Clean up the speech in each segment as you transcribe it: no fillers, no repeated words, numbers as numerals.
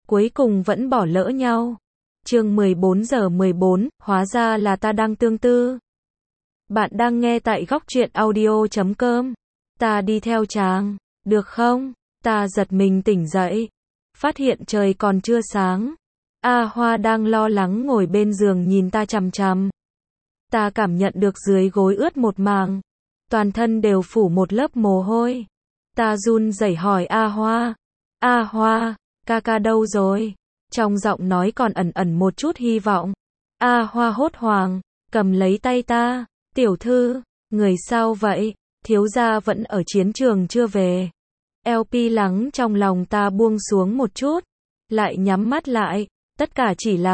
cuối cùng vẫn bỏ lỡ nhau. Chương 14:14, hóa ra là ta đang tương tư. Bạn đang nghe tại góc truyện audio.com. Ta đi theo chàng, được không? Ta giật mình tỉnh dậy, phát hiện trời còn chưa sáng. A Hoa đang lo lắng ngồi bên giường nhìn ta chằm chằm. Ta cảm nhận được dưới gối ướt một mảng, toàn thân đều phủ một lớp mồ hôi. Ta run rẩy hỏi A Hoa, A Hoa, ca đâu rồi? Trong giọng nói còn ẩn ẩn một chút hy vọng. A Hoa hốt hoảng, cầm lấy tay ta, tiểu thư, người sao vậy? Thiếu gia vẫn ở chiến trường chưa về. LP lắng trong lòng ta buông xuống một chút, lại nhắm mắt lại, tất cả chỉ là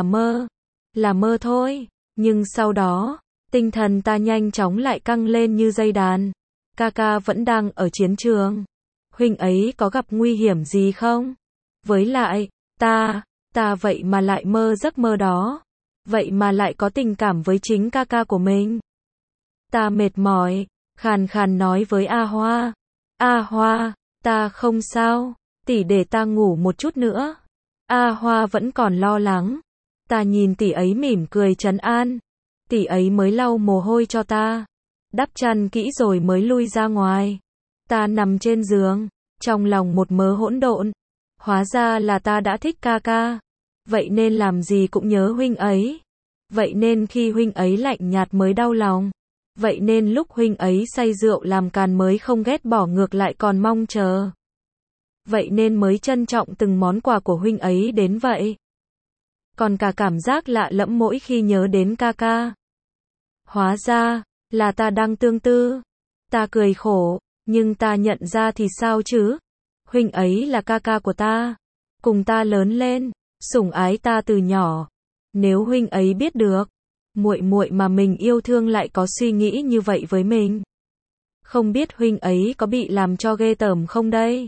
mơ thôi. Nhưng sau đó, tinh thần ta nhanh chóng lại căng lên như dây đàn. Ca vẫn đang ở chiến trường. Huynh ấy có gặp nguy hiểm gì không? Với lại, ta vậy mà lại mơ giấc mơ đó. Vậy mà lại có tình cảm với chính ca của mình. Ta mệt mỏi, khàn khàn nói với A Hoa. A Hoa, ta không sao, tỷ để ta ngủ một chút nữa. A Hoa vẫn còn lo lắng. Ta nhìn tỷ ấy mỉm cười trấn an. Tỷ ấy mới lau mồ hôi cho ta, đắp chăn kỹ rồi mới lui ra ngoài. Ta nằm trên giường, trong lòng một mớ hỗn độn. Hóa ra là ta đã thích ca. Vậy nên làm gì cũng nhớ huynh ấy. Vậy nên khi huynh ấy lạnh nhạt mới đau lòng. Vậy nên lúc huynh ấy say rượu làm càn mới không ghét bỏ, ngược lại còn mong chờ. Vậy nên mới trân trọng từng món quà của huynh ấy đến vậy. Còn cả cảm giác lạ lẫm mỗi khi nhớ đến ca. Hóa ra là ta đang tương tư. Ta cười khổ, nhưng ta nhận ra thì sao chứ? Huynh ấy là ca của ta, cùng ta lớn lên, sủng ái ta từ nhỏ. Nếu huynh ấy biết được, muội mà mình yêu thương lại có suy nghĩ như vậy với mình, không biết huynh ấy có bị làm cho ghê tởm không đây?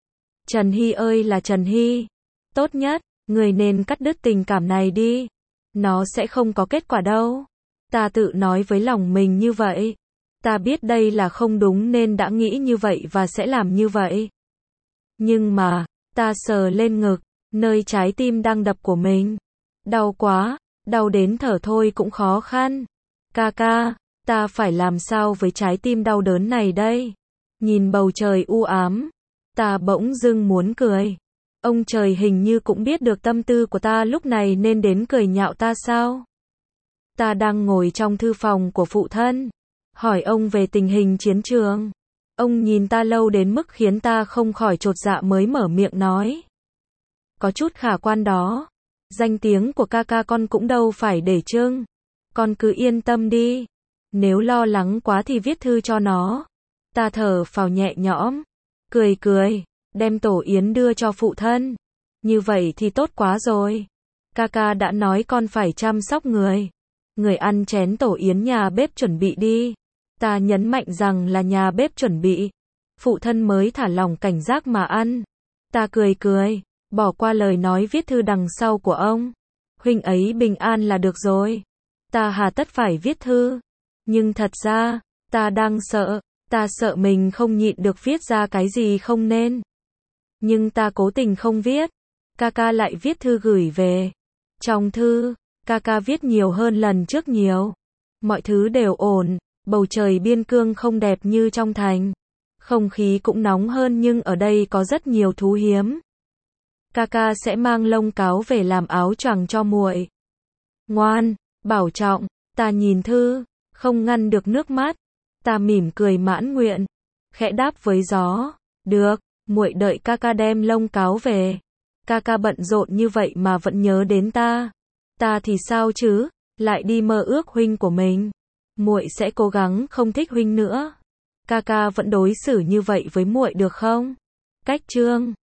Trần Hy ơi là Trần Hy, tốt nhất, người nên cắt đứt tình cảm này đi. Nó sẽ không có kết quả đâu. Ta tự nói với lòng mình như vậy. Ta biết đây là không đúng nên đã nghĩ như vậy và sẽ làm như vậy. Nhưng mà, ta sờ lên ngực, nơi trái tim đang đập của mình. Đau quá, đau đến thở thôi cũng khó khăn. Ca, ta phải làm sao với trái tim đau đớn này đây? Nhìn bầu trời u ám, ta bỗng dưng muốn cười. Ông trời hình như cũng biết được tâm tư của ta lúc này nên đến cười nhạo ta sao? Ta đang ngồi trong thư phòng của phụ thân, hỏi ông về tình hình chiến trường. Ông nhìn ta lâu đến mức khiến ta không khỏi chột dạ mới mở miệng nói. Có chút khả quan đó. Danh tiếng của ca con cũng đâu phải để trưng. Con cứ yên tâm đi. Nếu lo lắng quá thì viết thư cho nó. Ta thở phào nhẹ nhõm, cười, đem tổ yến đưa cho phụ thân. Như vậy thì tốt quá rồi. Ca đã nói con phải chăm sóc người. Người ăn chén tổ yến nhà bếp chuẩn bị đi. Ta nhấn mạnh rằng là nhà bếp chuẩn bị. Phụ thân mới thả lỏng cảnh giác mà ăn. Ta cười, bỏ qua lời nói viết thư đằng sau của ông. Huynh ấy bình an là được rồi. Ta hà tất phải viết thư. Nhưng thật ra, ta đang sợ. Ta sợ mình không nhịn được viết ra cái gì không nên. Nhưng ta cố tình không viết. Ca lại viết thư gửi về. Trong thư, ca viết nhiều hơn lần trước nhiều. Mọi thứ đều ổn. Bầu trời biên cương không đẹp như trong thành. Không khí cũng nóng hơn nhưng ở đây có rất nhiều thú hiếm. Ca sẽ mang lông cáo về làm áo choàng cho muội. Ngoan, bảo trọng. Ta nhìn thư, không ngăn được nước mắt. Ta mỉm cười mãn nguyện, khẽ đáp với gió. Được, muội đợi ca đem lông cáo về. Ca bận rộn như vậy mà vẫn nhớ đến ta. Ta thì sao chứ, lại đi mơ ước huynh của mình. Muội sẽ cố gắng không thích huynh nữa. Ca vẫn đối xử như vậy với muội được không? Cách chương